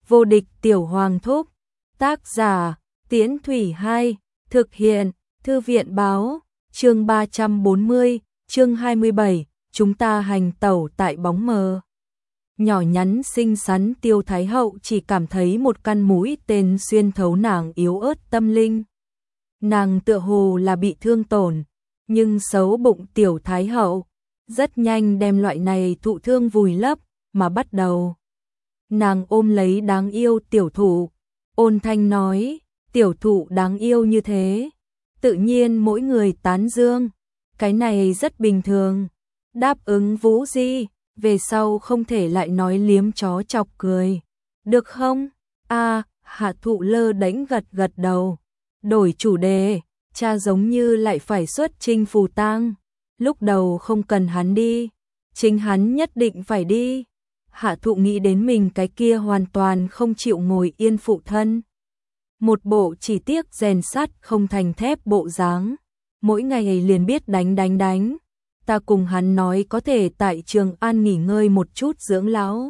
Vô địch tiểu hoàng thúc. Tác giả, Tiễn Thủy 2, thực hiện, Thư viện báo, chương 340, chương 27, chúng ta hành tẩu tại bóng mờ. Nhỏ nhắn xinh xắn Tiêu Thái Hậu chỉ cảm thấy một căn mũi tên xuyên thấu nàng yếu ớt tâm linh. Nàng tựa hồ là bị thương tổn, nhưng xấu bụng Tiểu Thái Hậu rất nhanh đem loại này thụ thương vùi lấp, mà bắt đầu. Nàng ôm lấy đáng yêu tiểu thụ, ôn thanh nói, tiểu thụ đáng yêu như thế, tự nhiên mỗi người tán dương, cái này rất bình thường. Đáp ứng Vũ Di, về sau không thể lại nói liếm chó chọc cười, được không? Hạ thụ lơ đánh gật gật đầu. Đổi chủ đề, cha giống như lại phải xuất chinh phù tang. Lúc đầu không cần hắn đi, chính hắn nhất định phải đi. Hạ thụ nghĩ đến mình cái kia hoàn toàn không chịu ngồi yên phụ thân. Một bộ chỉ tiếc rèn sắt không thành thép bộ dáng. Mỗi ngày liền biết đánh. Ta cùng hắn nói có thể tại Trường An nghỉ ngơi một chút dưỡng lão.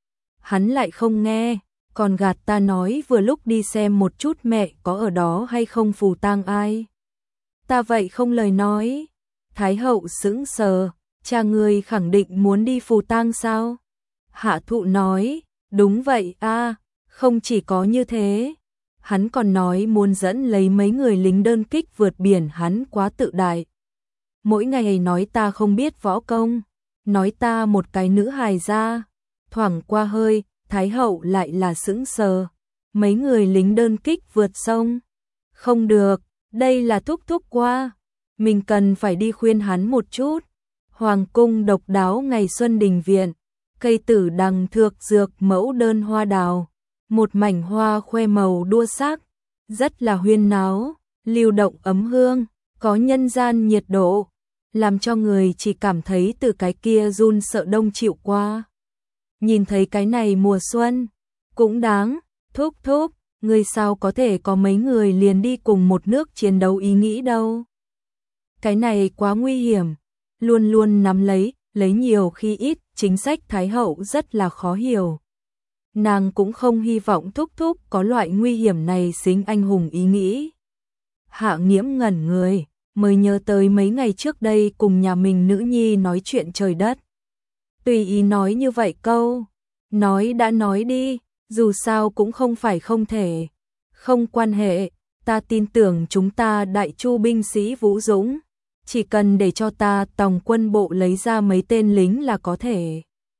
Hắn lại không nghe, còn gạt ta nói vừa lúc đi xem một chút mẹ có ở đó hay không phù tang ai. Ta vậy không lời nói. Thái hậu sững sờ, cha ngươi khẳng định muốn đi phù tang sao? Hạ thụ nói, đúng vậy không chỉ có như thế. Hắn còn nói muốn dẫn lấy mấy người lính đơn kích vượt biển, hắn quá tự đại. Mỗi ngày nói ta không biết võ công, nói ta một cái nữ hài ra. Thoảng qua hơi, Thái hậu lại là sững sờ. Mấy người lính đơn kích vượt sông. Không được, đây là thúc qua. Mình cần phải đi khuyên hắn một chút. Hoàng cung độc đáo ngày xuân đình viện. Cây tử đằng thược dược mẫu đơn hoa đào. Một mảnh hoa khoe màu đua sắc. Rất là huyên náo, lưu động ấm hương, có nhân gian nhiệt độ. Làm cho người chỉ cảm thấy từ cái kia run sợ đông chịu qua. Nhìn thấy cái này mùa xuân, cũng đáng, thúc, người sao có thể có mấy người liền đi cùng một nước chiến đấu ý nghĩ đâu. Cái này quá nguy hiểm, luôn luôn nắm lấy nhiều khi ít, chính sách Thái hậu rất là khó hiểu. Nàng cũng không hy vọng thúc có loại nguy hiểm này xính anh hùng ý nghĩ. Hạ Nghiễm ngẩn người, mới nhớ tới mấy ngày trước đây cùng nhà mình nữ nhi nói chuyện trời đất. Tùy ý nói như vậy câu, nói đã nói đi, dù sao cũng không phải không thể. Không quan hệ, ta tin tưởng chúng ta Đại Chu binh sĩ vũ dũng, chỉ cần để cho ta tòng quân bộ lấy ra mấy tên lính là có thể.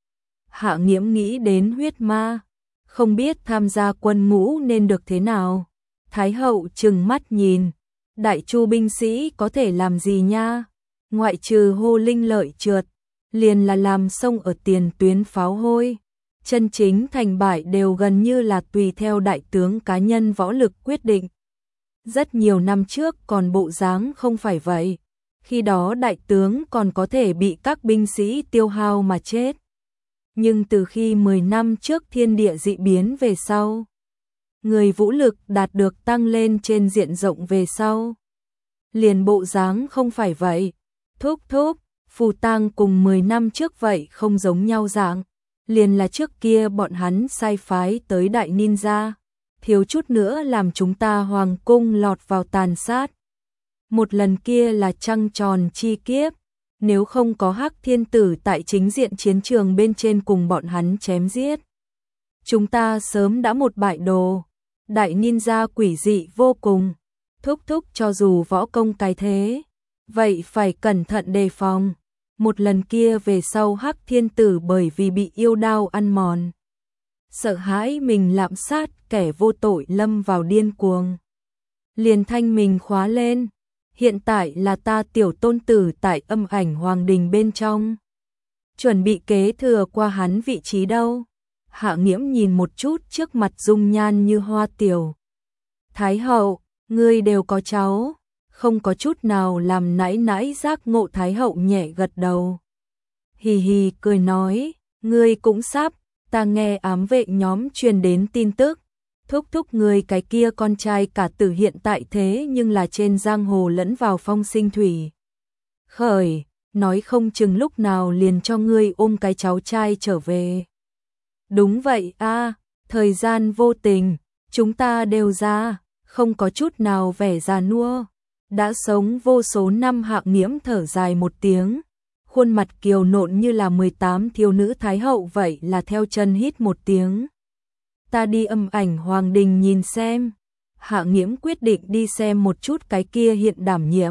Hạ Nghiễm nghĩ đến huyết ma, không biết tham gia quân ngũ nên được thế nào. Thái hậu trừng mắt nhìn, Đại Chu binh sĩ có thể làm gì nha? Ngoại trừ hô linh lợi trượt, liền là làm sông ở tiền tuyến pháo hôi. Chân chính thành bại đều gần như là tùy theo đại tướng cá nhân võ lực quyết định. Rất nhiều năm trước còn bộ dáng không phải vậy. Khi đó đại tướng còn có thể bị các binh sĩ tiêu hao mà chết. Nhưng từ khi 10 năm trước thiên địa dị biến về sau, người vũ lực đạt được tăng lên trên diện rộng về sau. Liền bộ dáng không phải vậy. Thúc, phù tang cùng 10 năm trước vậy không giống nhau dạng. Liền là trước kia bọn hắn sai phái tới đại ninja, thiếu chút nữa làm chúng ta hoàng cung lọt vào tàn sát. Một lần kia là trăng tròn chi kiếp, nếu không có Hắc Thiên Tử tại chính diện chiến trường bên trên cùng bọn hắn chém giết, chúng ta sớm đã một bại đồ. Đại ninja quỷ dị vô cùng, thúc cho dù võ công cái thế, vậy phải cẩn thận đề phòng. Một lần kia về sau Hắc Thiên Tử bởi vì bị yêu đao ăn mòn, sợ hãi mình lạm sát kẻ vô tội lâm vào điên cuồng, liền thanh mình khóa lên. Hiện tại là ta tiểu tôn tử tại Âm Ảnh Hoàng Đình bên trong, chuẩn bị kế thừa qua hắn vị trí đâu. Hạ Nghiễm nhìn một chút trước mặt dung nhan như hoa tiểu. Thái hậu, ngươi đều có cháu, không có chút nào làm nãi giác ngộ. Thái hậu nhẹ gật đầu. Hì cười nói, ngươi cũng sắp, ta nghe ám vệ nhóm truyền đến tin tức. Thúc ngươi cái kia con trai cả tử hiện tại thế nhưng là trên giang hồ lẫn vào phong sinh thủy khởi, nói không chừng lúc nào liền cho ngươi ôm cái cháu trai trở về. Đúng vậy Thời gian vô tình, chúng ta đều già, không có chút nào vẻ già nua. Đã sống vô số năm Hạng Nghiễm thở dài một tiếng, khuôn mặt kiều nộn như là 18 thiếu nữ thái hậu vậy là theo chân hít một tiếng. Ta đi Âm Ảnh Hoàng Đình nhìn xem. Hạng Nghiễm quyết định đi xem một chút cái kia hiện đảm nhiệm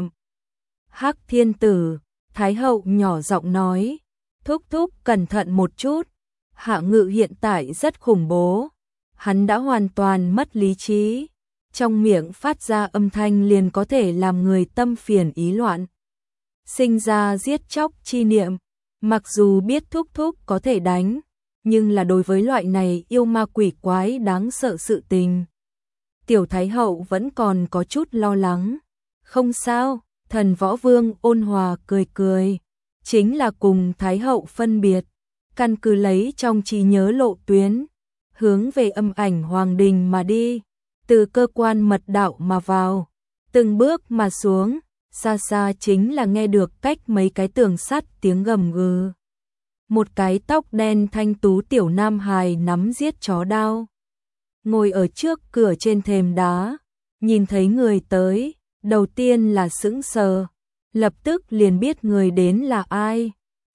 Hắc Thiên Tử. Thái hậu nhỏ giọng nói, thúc thúc cẩn thận một chút. Hạng Ngự hiện tại rất khủng bố, hắn đã hoàn toàn mất lý trí, trong miệng phát ra âm thanh liền có thể làm người tâm phiền ý loạn, sinh ra giết chóc chi niệm. Mặc dù biết thúc thúc có thể đánh, nhưng là đối với loại này yêu ma quỷ quái đáng sợ sự tình, Tiểu Thái hậu vẫn còn có chút lo lắng. Không sao, Thần Võ Vương ôn hòa cười cười, chính là cùng Thái hậu phân biệt, căn cứ lấy trong trí nhớ lộ tuyến, hướng về Âm Ảnh Hoàng Đình mà đi, từ cơ quan mật đạo mà vào, từng bước mà xuống, xa xa chính là nghe được cách mấy cái tường sắt tiếng gầm gừ. Một cái tóc đen thanh tú tiểu nam hài nắm giết chó đao, ngồi ở trước cửa trên thềm đá, nhìn thấy người tới, đầu tiên là sững sờ, lập tức liền biết người đến là ai.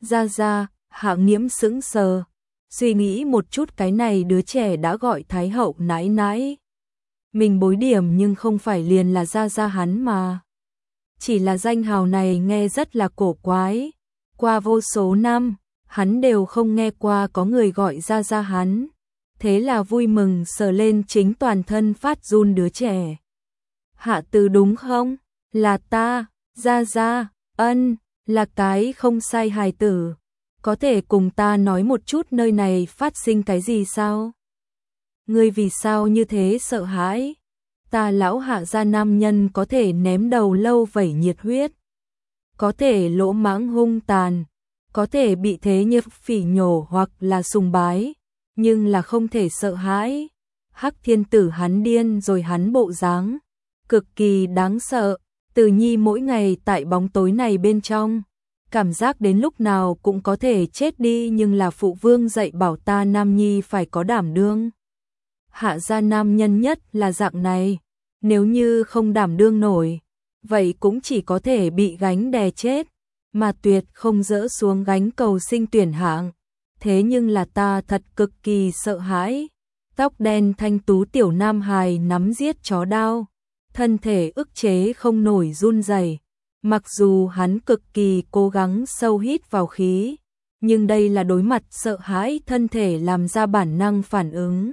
Ra, Hạng Nghiễm sững sờ, suy nghĩ một chút cái này đứa trẻ đã gọi Thái hậu nãi nãi. Mình bối điểm nhưng không phải liền là ra hắn mà. Chỉ là danh hào này nghe rất là cổ quái. Qua vô số năm, hắn đều không nghe qua có người gọi ra hắn. Thế là vui mừng sờ lên chính toàn thân phát run đứa trẻ. Hạ Từ đúng không? Là ta, ra, ân, là cái không sai hài tử. Có thể cùng ta nói một chút nơi này phát sinh cái gì sao? Ngươi vì sao như thế sợ hãi? Ta lão Hạ gia nam nhân có thể ném đầu lâu vẩy nhiệt huyết, có thể lỗ mãng hung tàn, có thể bị thế như phỉ nhổ hoặc là sùng bái, nhưng là không thể sợ hãi. Hắc Thiên Tử hắn điên rồi, hắn bộ dáng cực kỳ đáng sợ. Từ Nhi mỗi ngày tại bóng tối này bên trong, cảm giác đến lúc nào cũng có thể chết đi, nhưng là phụ vương dạy bảo ta nam nhi phải có đảm đương. Hạ gia nam nhân nhất là dạng này, nếu như không đảm đương nổi, vậy cũng chỉ có thể bị gánh đè chết, mà tuyệt không dỡ xuống gánh cầu sinh tuyển hạng. Thế nhưng là ta thật cực kỳ sợ hãi. Tóc đen thanh tú tiểu nam hài nắm giết chó đao, thân thể ức chế không nổi run rẩy. Mặc dù hắn cực kỳ cố gắng sâu hít vào khí, nhưng đây là đối mặt sợ hãi thân thể làm ra bản năng phản ứng.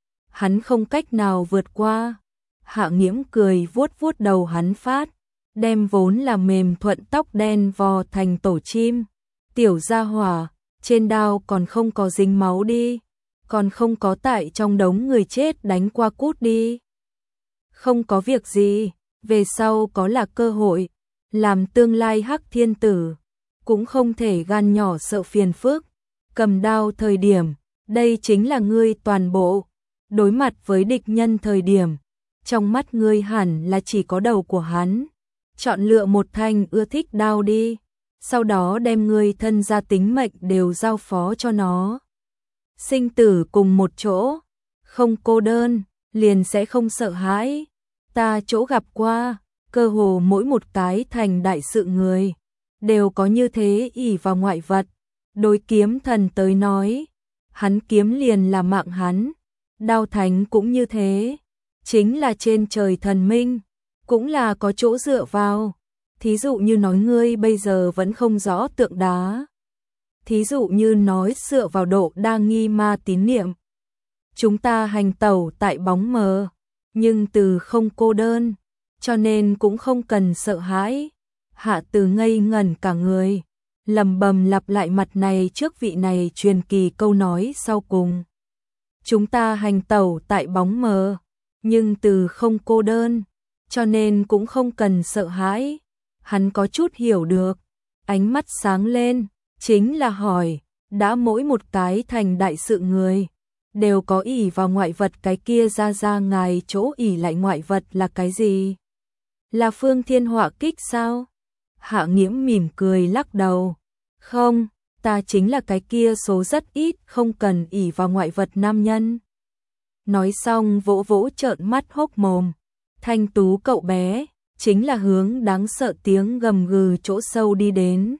Hắn không cách nào vượt qua. Hạng Nghiễm cười vuốt vuốt đầu hắn phát, đem vốn là mềm thuận tóc đen vò thành tổ chim. Tiểu gia hỏa, trên đao còn không có dính máu đi, còn không có tại trong đống người chết đánh qua cút đi. Không có việc gì, về sau có là cơ hội, làm tương lai Hắc Thiên Tử, cũng không thể gan nhỏ sợ phiền phức. Cầm đao thời điểm, đây chính là ngươi toàn bộ. Đối mặt với địch nhân thời điểm, trong mắt ngươi hẳn là chỉ có đầu của hắn. Chọn lựa một thanh ưa thích đao đi, sau đó đem ngươi thân gia tính mệnh đều giao phó cho nó. Sinh tử cùng một chỗ, không cô đơn, liền sẽ không sợ hãi. Ta chỗ gặp qua, cơ hồ mỗi một cái thành đại sự người, đều có như thế ỷ vào ngoại vật. Đối kiếm thần tới nói, hắn kiếm liền là mạng hắn. Đao thánh cũng như thế, chính là trên trời thần minh, cũng là có chỗ dựa vào. Thí dụ như nói ngươi bây giờ vẫn không rõ tượng đá. Thí dụ như nói dựa vào độ đa nghi ma tín niệm. Chúng ta hành tẩu tại bóng mờ, nhưng từ không cô đơn, cho nên cũng không cần sợ hãi. Hạ Từ ngây ngẩn cả người, lẩm bẩm lặp lại mặt này trước vị này truyền kỳ câu nói sau cùng. Chúng ta hành tẩu tại bóng mờ, nhưng từ không cô đơn, cho nên cũng không cần sợ hãi. Hắn có chút hiểu được, ánh mắt sáng lên, chính là hỏi, đã mỗi một cái thành đại sự người, đều có ỷ vào ngoại vật, cái kia ra ngài chỗ ỷ lại ngoại vật là cái gì? Là phương thiên họa kích sao? Hạng Nghiễm mỉm cười lắc đầu, không, ta chính là cái kia số rất ít không cần ỷ vào ngoại vật nam nhân. Nói xong vỗ vỗ trợn mắt hốc mồm. Thanh tú cậu bé, chính là hướng đáng sợ tiếng gầm gừ chỗ sâu đi đến.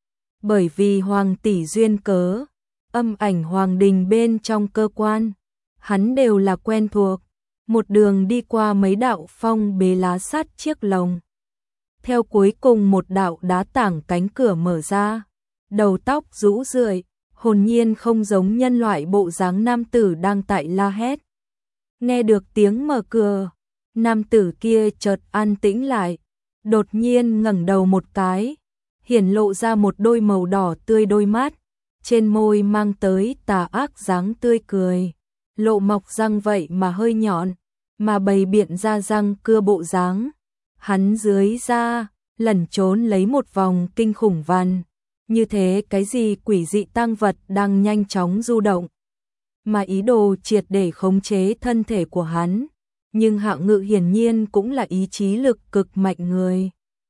Bởi vì Hoàng tỷ duyên cớ, âm ảnh Hoàng đình bên trong cơ quan, hắn đều là quen thuộc. Một đường đi qua mấy đạo phong bế lá sắt chiếc lồng. Theo cuối cùng một đạo đá tảng cánh cửa mở ra, đầu tóc rũ rượi, hồn nhiên không giống nhân loại bộ dáng nam tử đang tại la hét. Nghe được tiếng mở cửa, nam tử kia chợt an tĩnh lại, đột nhiên ngẩng đầu một cái, hiển lộ ra một đôi màu đỏ tươi đôi mắt, trên môi mang tới tà ác dáng tươi cười, lộ mọc răng vậy mà hơi nhọn, mà bày biện ra răng cưa bộ dáng. Hắn dưới da, lẩn trốn lấy một vòng kinh khủng văn, như thế cái gì quỷ dị tang vật đang nhanh chóng du động, mà ý đồ triệt để khống chế thân thể của hắn. Nhưng Hạng Ngự hiển nhiên cũng là ý chí lực cực mạnh người.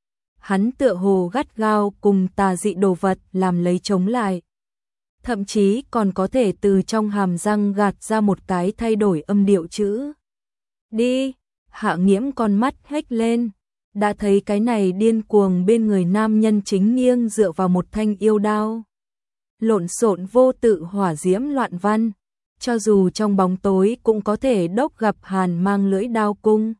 Hắn tựa hồ gắt gao cùng tà dị đồ vật làm lấy chống lại. Thậm chí còn có thể từ trong hàm răng gạt ra một cái thay đổi âm điệu chữ. Đi, Hạ Nghiễm con mắt hếch lên, đã thấy cái này điên cuồng bên người nam nhân chính nghiêng dựa vào một thanh yêu đao. Lộn xộn vô tự hỏa diễm loạn văn, cho dù trong bóng tối cũng có thể đốc gặp hàn mang lưỡi đao cung.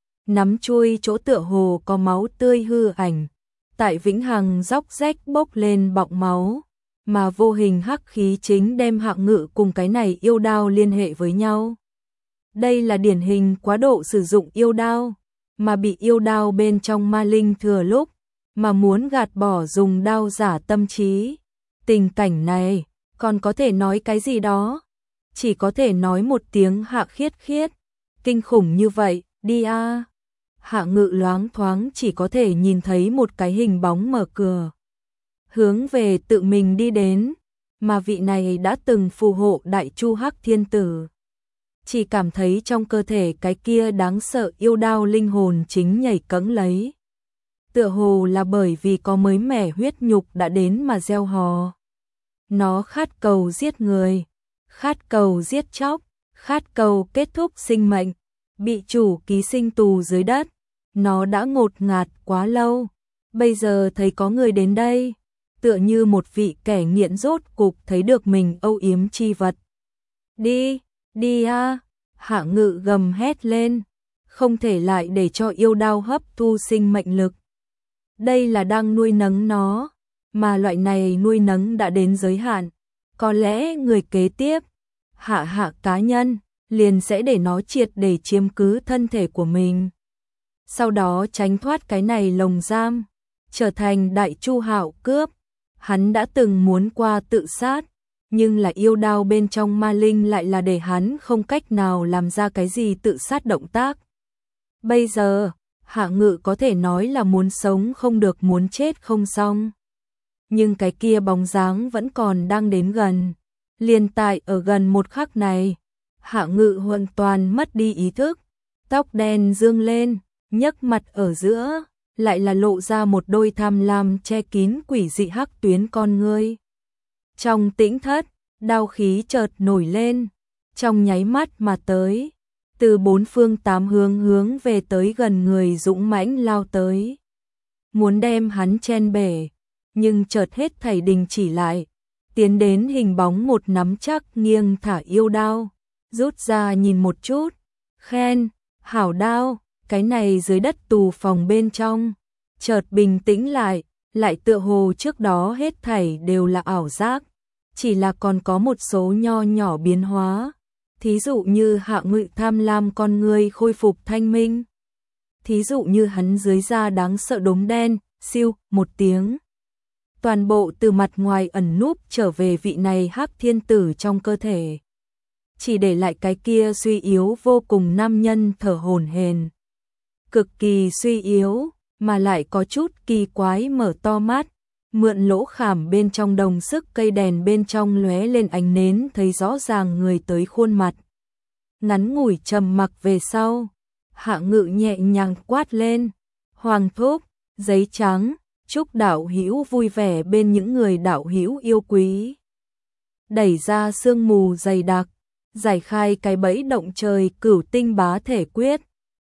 Nắm chuôi chỗ tựa hồ có máu tươi hư ảnh, tại vĩnh hằng róc rách bốc lên bọng máu, mà vô hình hắc khí chính đem Hạng Ngự cùng cái này yêu đao liên hệ với nhau. Đây là điển hình quá độ sử dụng yêu đao, mà bị yêu đao bên trong ma linh thừa lúc, mà muốn gạt bỏ dùng đao giả tâm trí. Tình cảnh này, còn có thể nói cái gì đó? Chỉ có thể nói một tiếng Hạ khiết khiết, kinh khủng như vậy, đi a. Hạ Ngự loáng thoáng chỉ có thể nhìn thấy một cái hình bóng mở cửa, hướng về tự mình đi đến, mà vị này đã từng phù hộ Đại Chu Hắc Thiên Tử. Chỉ cảm thấy trong cơ thể cái kia đáng sợ yêu đao linh hồn chính nhảy cẫng lấy. Tựa hồ là bởi vì có mới mẻ huyết nhục đã đến mà gieo hò. Nó khát cầu giết người, khát cầu giết chóc, khát cầu kết thúc sinh mệnh, bị chủ ký sinh tù dưới đất. Nó đã ngột ngạt quá lâu, bây giờ thấy có người đến đây, tựa như một vị kẻ nghiện rốt cục thấy được mình âu yếm chi vật. Đi, đi a! Hạ Ngự gầm hét lên, không thể lại để cho yêu đao hấp thu sinh mệnh lực. Đây là đang nuôi nấng nó, mà loại này nuôi nấng đã đến giới hạn. Có lẽ người kế tiếp, hạ cá nhân, liền sẽ để nó triệt để chiếm cứ thân thể của mình. Sau đó tránh thoát cái này lồng giam, trở thành Đại Chu Hạo cướp. Hắn đã từng muốn qua tự sát, nhưng là yêu đao bên trong ma linh lại là để hắn không cách nào làm ra cái gì tự sát động tác. Bây giờ, Hạ Ngự có thể nói là muốn sống không được muốn chết không xong. Nhưng cái kia bóng dáng vẫn còn đang đến gần. Liền tại ở gần một khắc này, Hạ Ngự hoàn toàn mất đi ý thức, tóc đen dương lên, nhấc mặt ở giữa, lại là lộ ra một đôi tham lam che kín quỷ dị hắc tuyến con ngươi. Trong tĩnh thất, đao khí chợt nổi lên, trong nháy mắt mà tới, từ bốn phương tám hướng hướng về tới gần người dũng mãnh lao tới. Muốn đem hắn chen bể, nhưng chợt hết thảy đình chỉ lại, tiến đến hình bóng một nắm chắc nghiêng thả yêu đao, rút ra nhìn một chút, khen, hảo đao. Cái này dưới đất tù phòng bên trong, chợt bình tĩnh lại tựa hồ trước đó hết thảy đều là ảo giác, chỉ là còn có một số nho nhỏ biến hóa, thí dụ như Hạ Ngự tham lam con người khôi phục thanh minh, thí dụ như hắn dưới da đáng sợ đốm đen, siêu, một tiếng. Toàn bộ từ mặt ngoài ẩn núp trở về vị này Hắc Thiên Tử trong cơ thể. Chỉ để lại cái kia suy yếu vô cùng nam nhân thở hổn hển. Cực kỳ suy yếu, mà lại có chút kỳ quái mở to mắt, mượn lỗ khảm bên trong đồng sức cây đèn bên trong lóe lên ánh nến thấy rõ ràng người tới khuôn mặt. Ngắn ngủi trầm mặc về sau, Hạ Ngự nhẹ nhàng quát lên, Hoàng thúc, giấy trắng, chúc đạo hữu vui vẻ bên những người đạo hữu yêu quý. Đẩy ra sương mù dày đặc, giải khai cái bẫy động trời Cửu Tinh Bá Thể Quyết.